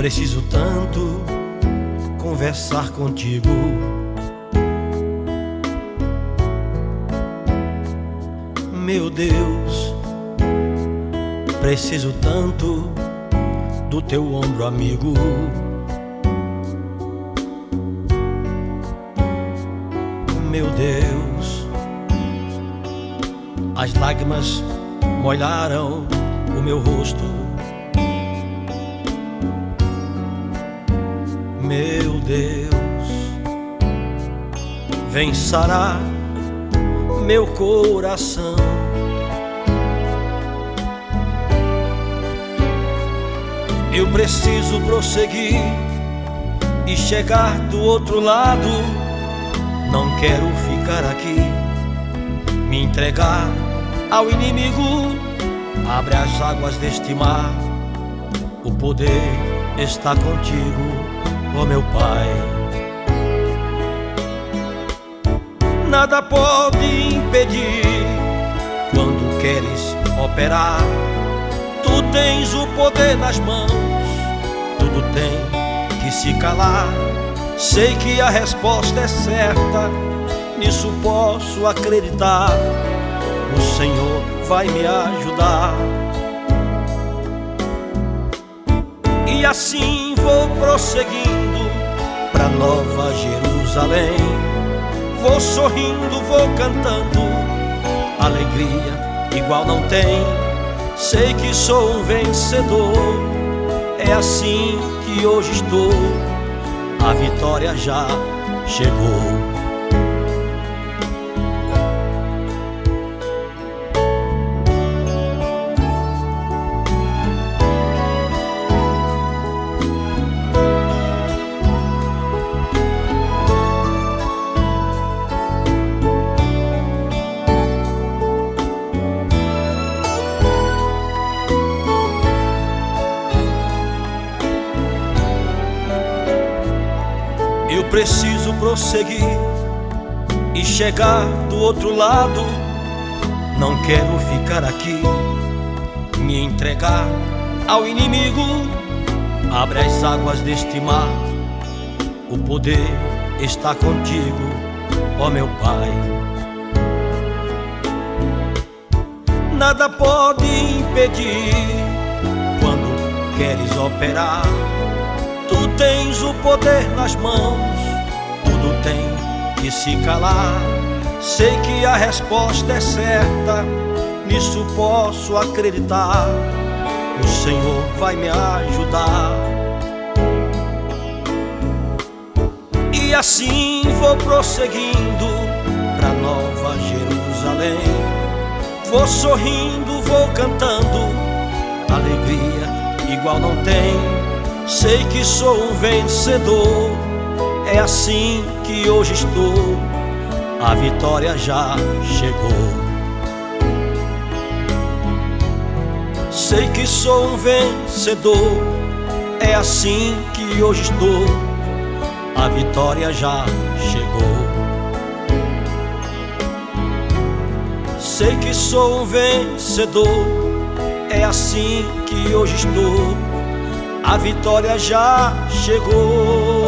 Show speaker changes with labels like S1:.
S1: preciso tanto conversar contigo. Meu Deus, preciso tanto do teu ombro amigo. Meu Deus, as lágrimas molharam o meu rosto. Meu Deus, vem sarar meu coração. Eu preciso prosseguir e chegar do outro lado. Não quero ficar aqui, me entregar ao inimigo. Abre as águas deste mar, o poder está contigo, ó meu Pai. Nada pode impedir quando queres operar. Tu tens o poder nas mãos, tudo tem que se calar. Sei que a resposta é certa, nisso posso acreditar. O Senhor vai me ajudar. E assim vou prosseguindo pra Nova Jerusalém. Vou sorrindo, vou cantando, alegria igual não tem. Sei que sou um vencedor, é assim que hoje estou. A vitória já chegou. Eu preciso prosseguir e chegar do outro lado. Não quero ficar aqui, me entregar ao inimigo. Abre as águas deste mar, o poder está contigo, ó meu Pai. Nada pode impedir quando queres operar. Tu tens o poder nas mãos, tudo tem que se calar. Sei que a resposta é certa, nisso posso acreditar. O Senhor vai me ajudar. E assim vou prosseguindo pra Nova Jerusalém. Vou sorrindo, vou cantando, alegria igual não tem. Sei que sou um vencedor, é assim que hoje estou. A vitória já chegou. Sei que sou um vencedor, é assim que hoje estou. A vitória já chegou. Sei que sou um vencedor, é assim que hoje estou. A vitória já chegou.